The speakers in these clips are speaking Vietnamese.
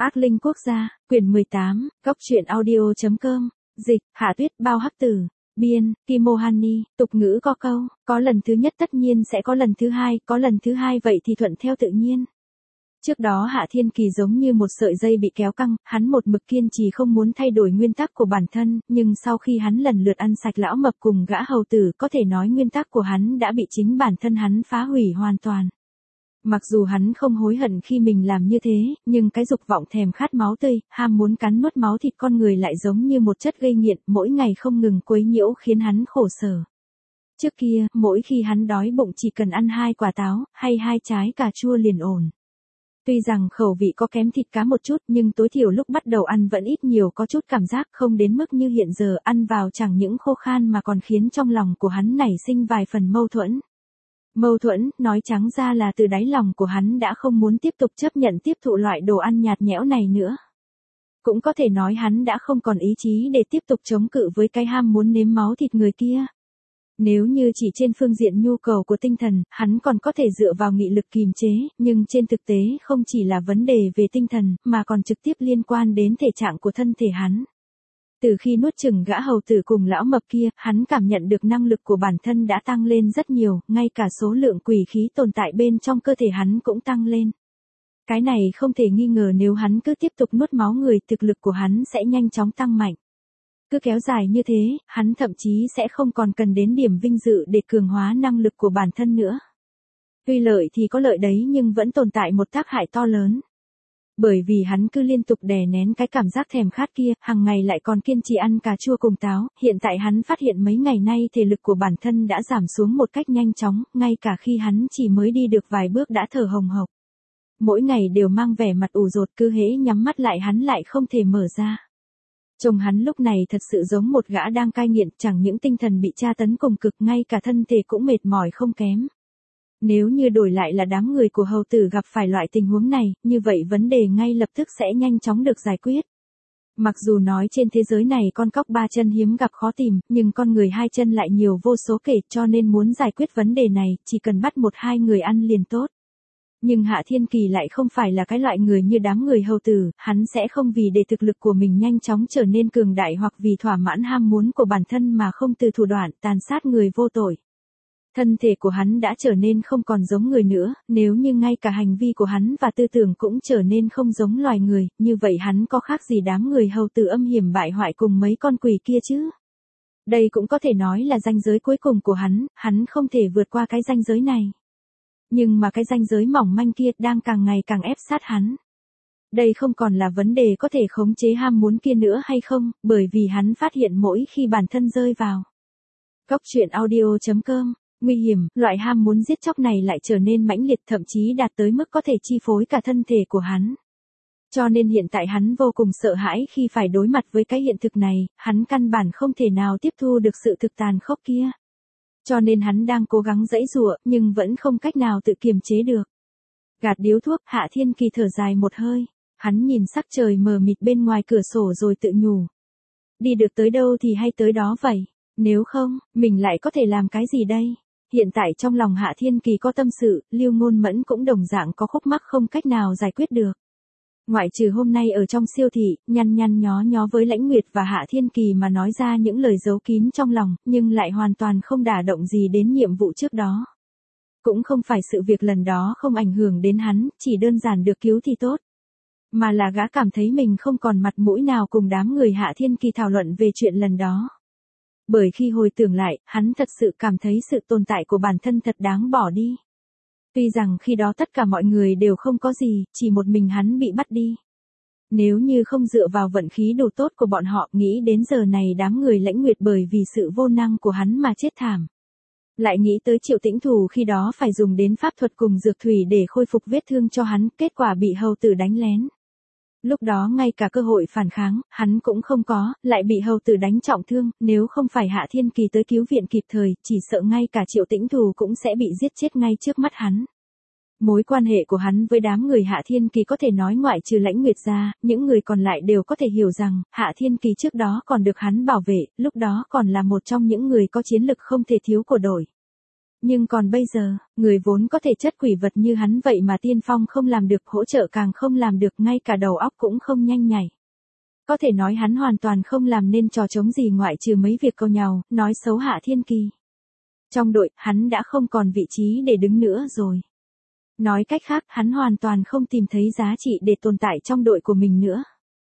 Ác linh quốc gia, quyển 18, góc truyện audio.com, dịch, Hạ Tuyết, Bao Hắc Tử, biên, Kimohani, tục ngữ có câu, có lần thứ nhất tất nhiên sẽ có lần thứ hai, có lần thứ hai vậy thì thuận theo tự nhiên. Trước đó Hạ Thiên Kỳ giống như một sợi dây bị kéo căng, hắn một mực kiên trì không muốn thay đổi nguyên tắc của bản thân, nhưng sau khi hắn lần lượt ăn sạch lão mập cùng gã hầu tử, có thể nói nguyên tắc của hắn đã bị chính bản thân hắn phá hủy hoàn toàn. Mặc dù hắn không hối hận khi mình làm như thế, nhưng cái dục vọng thèm khát máu tươi, ham muốn cắn nuốt máu thịt con người lại giống như một chất gây nghiện, mỗi ngày không ngừng quấy nhiễu khiến hắn khổ sở. Trước kia, mỗi khi hắn đói bụng chỉ cần ăn 2 quả táo, hay 2 trái cà chua liền ổn. Tuy rằng khẩu vị có kém thịt cá một chút, nhưng tối thiểu lúc bắt đầu ăn vẫn ít nhiều có chút cảm giác, không đến mức như hiện giờ ăn vào chẳng những khô khan mà còn khiến trong lòng của hắn nảy sinh vài phần mâu thuẫn. Mâu thuẫn, nói trắng ra là từ đáy lòng của hắn đã không muốn tiếp tục chấp nhận tiếp thụ loại đồ ăn nhạt nhẽo này nữa. Cũng có thể nói hắn đã không còn ý chí để tiếp tục chống cự với cái ham muốn nếm máu thịt người kia. Nếu như chỉ trên phương diện nhu cầu của tinh thần, hắn còn có thể dựa vào nghị lực kìm chế, nhưng trên thực tế không chỉ là vấn đề về tinh thần, mà còn trực tiếp liên quan đến thể trạng của thân thể hắn. Từ khi nuốt chửng gã hầu tử cùng lão mập kia, hắn cảm nhận được năng lực của bản thân đã tăng lên rất nhiều, ngay cả số lượng quỷ khí tồn tại bên trong cơ thể hắn cũng tăng lên. Cái này không thể nghi ngờ nếu hắn cứ tiếp tục nuốt máu người, thực lực của hắn sẽ nhanh chóng tăng mạnh. Cứ kéo dài như thế, hắn thậm chí sẽ không còn cần đến điểm vinh dự để cường hóa năng lực của bản thân nữa. Tuy lợi thì có lợi đấy nhưng vẫn tồn tại một tác hại to lớn. Bởi vì hắn cứ liên tục đè nén cái cảm giác thèm khát kia, hàng ngày lại còn kiên trì ăn cà chua cùng táo, hiện tại hắn phát hiện mấy ngày nay thể lực của bản thân đã giảm xuống một cách nhanh chóng, ngay cả khi hắn chỉ mới đi được vài bước đã thở hồng hộc. Mỗi ngày đều mang vẻ mặt ủ rột, cứ hễ nhắm mắt lại hắn lại không thể mở ra. Chồng hắn lúc này thật sự giống một gã đang cai nghiện, chẳng những tinh thần bị tra tấn cùng cực, ngay cả thân thể cũng mệt mỏi không kém. Nếu như đổi lại là đám người của hầu tử gặp phải loại tình huống này, như vậy vấn đề ngay lập tức sẽ nhanh chóng được giải quyết. Mặc dù nói trên thế giới này con cóc 3 chân hiếm gặp khó tìm, nhưng con người 2 chân lại nhiều vô số kể, cho nên muốn giải quyết vấn đề này, chỉ cần bắt 1-2 người ăn liền tốt. Nhưng Hạ Thiên Kỳ lại không phải là cái loại người như đám người hầu tử, hắn sẽ không vì để thực lực của mình nhanh chóng trở nên cường đại hoặc vì thỏa mãn ham muốn của bản thân mà không từ thủ đoạn tàn sát người vô tội. Thân thể của hắn đã trở nên không còn giống người nữa, nếu như ngay cả hành vi của hắn và tư tưởng cũng trở nên không giống loài người, như vậy hắn có khác gì đám người hầu tử âm hiểm bại hoại cùng mấy con quỷ kia chứ? Đây cũng có thể nói là ranh giới cuối cùng của hắn không thể vượt qua cái ranh giới này. Nhưng mà cái ranh giới mỏng manh kia đang càng ngày càng ép sát hắn. Đây không còn là vấn đề có thể khống chế ham muốn kia nữa hay không, bởi vì hắn phát hiện mỗi khi bản thân rơi vào góc truyện audio.com, nguy hiểm, loại ham muốn giết chóc này lại trở nên mãnh liệt, thậm chí đạt tới mức có thể chi phối cả thân thể của hắn. Cho nên hiện tại hắn vô cùng sợ hãi khi phải đối mặt với cái hiện thực này, hắn căn bản không thể nào tiếp thu được sự thực tàn khốc kia. Cho nên hắn đang cố gắng giãy giụa, nhưng vẫn không cách nào tự kiềm chế được. Gạt điếu thuốc, Hạ Thiên Kỳ thở dài một hơi. Hắn nhìn sắc trời mờ mịt bên ngoài cửa sổ rồi tự nhủ. Đi được tới đâu thì hay tới đó vậy. Nếu không, mình lại có thể làm cái gì đây? Hiện tại trong lòng Hạ Thiên Kỳ có tâm sự, Lưu Ngôn Mẫn cũng đồng dạng có khúc mắc không cách nào giải quyết được. Ngoại trừ hôm nay ở trong siêu thị, nhăn nhó nhó với Lãnh Nguyệt và Hạ Thiên Kỳ mà nói ra những lời giấu kín trong lòng, nhưng lại hoàn toàn không đả động gì đến nhiệm vụ trước đó. Cũng không phải sự việc lần đó không ảnh hưởng đến hắn, chỉ đơn giản được cứu thì tốt. Mà là gã cảm thấy mình không còn mặt mũi nào cùng đám người Hạ Thiên Kỳ thảo luận về chuyện lần đó. Bởi khi hồi tưởng lại, hắn thật sự cảm thấy sự tồn tại của bản thân thật đáng bỏ đi. Tuy rằng khi đó tất cả mọi người đều không có gì, chỉ một mình hắn bị bắt đi. Nếu như không dựa vào vận khí đủ tốt của bọn họ, nghĩ đến giờ này đám người Lãnh Nguyệt bởi vì sự vô năng của hắn mà chết thảm. Lại nghĩ tới Triệu Tĩnh Thù khi đó phải dùng đến pháp thuật cùng dược thủy để khôi phục vết thương cho hắn, kết quả bị hầu tử đánh lén. Lúc đó ngay cả cơ hội phản kháng, hắn cũng không có, lại bị hầu tử đánh trọng thương, nếu không phải Hạ Thiên Kỳ tới cứu viện kịp thời, chỉ sợ ngay cả Triệu Tĩnh Thù cũng sẽ bị giết chết ngay trước mắt hắn. Mối quan hệ của hắn với đám người Hạ Thiên Kỳ có thể nói ngoại trừ Lãnh Nguyệt ra, những người còn lại đều có thể hiểu rằng, Hạ Thiên Kỳ trước đó còn được hắn bảo vệ, lúc đó còn là một trong những người có chiến lực không thể thiếu của đội. Nhưng còn bây giờ, người vốn có thể chất quỷ vật như hắn vậy mà tiên phong không làm được, hỗ trợ càng không làm được, ngay cả đầu óc cũng không nhanh nhảy. Có thể nói hắn hoàn toàn không làm nên trò trống gì ngoại trừ mấy việc câu nhàu, nói xấu Hạ Thiên Kỳ. Trong đội, hắn đã không còn vị trí để đứng nữa rồi. Nói cách khác, hắn hoàn toàn không tìm thấy giá trị để tồn tại trong đội của mình nữa.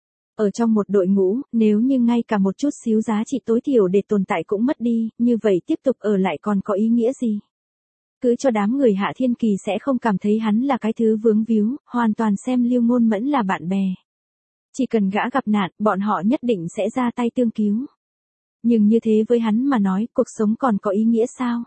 Ở trong một đội ngũ, nếu như ngay cả một chút xíu giá trị tối thiểu để tồn tại cũng mất đi, như vậy tiếp tục ở lại còn có ý nghĩa gì? Cứ cho đám người Hạ Thiên Kỳ sẽ không cảm thấy hắn là cái thứ vướng víu, hoàn toàn xem Lưu Ngôn Mẫn là bạn bè. Chỉ cần gã gặp nạn, bọn họ nhất định sẽ ra tay tương cứu. Nhưng như thế với hắn mà nói, cuộc sống còn có ý nghĩa sao?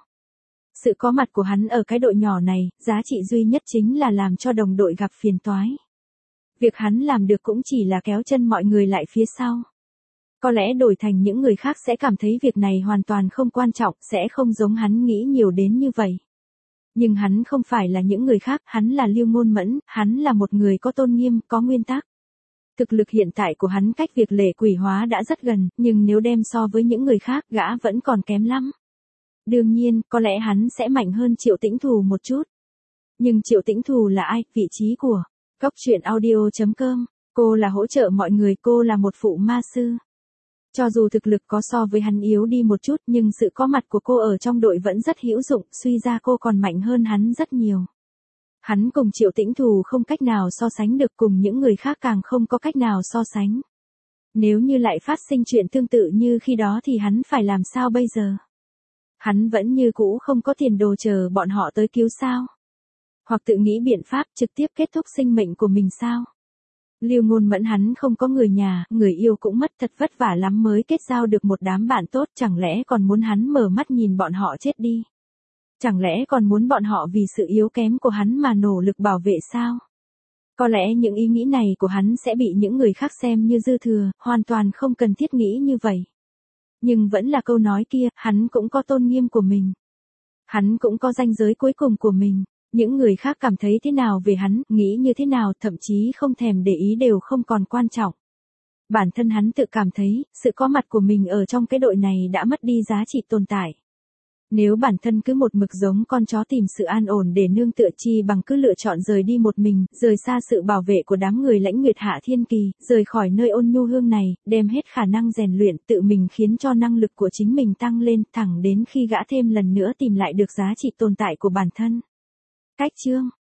Sự có mặt của hắn ở cái đội nhỏ này, giá trị duy nhất chính là làm cho đồng đội gặp phiền toái. Việc hắn làm được cũng chỉ là kéo chân mọi người lại phía sau. Có lẽ đổi thành những người khác sẽ cảm thấy việc này hoàn toàn không quan trọng, sẽ không giống hắn nghĩ nhiều đến như vậy. Nhưng hắn không phải là những người khác, hắn là Lưu Ngôn Mẫn, hắn là một người có tôn nghiêm, có nguyên tắc. Thực lực hiện tại của hắn cách việc lệ quỷ hóa đã rất gần, nhưng nếu đem so với những người khác, gã vẫn còn kém lắm. Đương nhiên, có lẽ hắn sẽ mạnh hơn Triệu Tĩnh Thù một chút. Nhưng Triệu Tĩnh Thù là ai? Vị trí của Góc Truyện Audio.com. Cô là hỗ trợ mọi người, cô là một phụ ma sư. Cho dù thực lực có so với hắn yếu đi một chút, nhưng sự có mặt của cô ở trong đội vẫn rất hữu dụng, suy ra cô còn mạnh hơn hắn rất nhiều. Hắn cùng Triệu Tĩnh Thù không cách nào so sánh được, cùng những người khác càng không có cách nào so sánh. Nếu như lại phát sinh chuyện tương tự như khi đó thì hắn phải làm sao bây giờ? Hắn vẫn như cũ không có tiền đồ chờ bọn họ tới cứu sao? Hoặc tự nghĩ biện pháp trực tiếp kết thúc sinh mệnh của mình sao? Lưu Ngôn Mẫn hắn không có người nhà, người yêu cũng mất, thật vất vả lắm mới kết giao được một đám bạn tốt, chẳng lẽ còn muốn hắn mở mắt nhìn bọn họ chết đi? Chẳng lẽ còn muốn bọn họ vì sự yếu kém của hắn mà nỗ lực bảo vệ sao? Có lẽ những ý nghĩ này của hắn sẽ bị những người khác xem như dư thừa, hoàn toàn không cần thiết nghĩ như vậy. Nhưng vẫn là câu nói kia, hắn cũng có tôn nghiêm của mình. Hắn cũng có ranh giới cuối cùng của mình. Những người khác cảm thấy thế nào về hắn, nghĩ như thế nào, thậm chí không thèm để ý đều không còn quan trọng. Bản thân hắn tự cảm thấy, sự có mặt của mình ở trong cái đội này đã mất đi giá trị tồn tại. Nếu bản thân cứ một mực giống con chó tìm sự an ổn để nương tựa, chi bằng cứ lựa chọn rời đi một mình, rời xa sự bảo vệ của đám người Lãnh Nguyệt Hạ Thiên Kỳ, rời khỏi nơi ôn nhu hương này, đem hết khả năng rèn luyện tự mình khiến cho năng lực của chính mình tăng lên, thẳng đến khi gã thêm lần nữa tìm lại được giá trị tồn tại của bản thân. Cách chương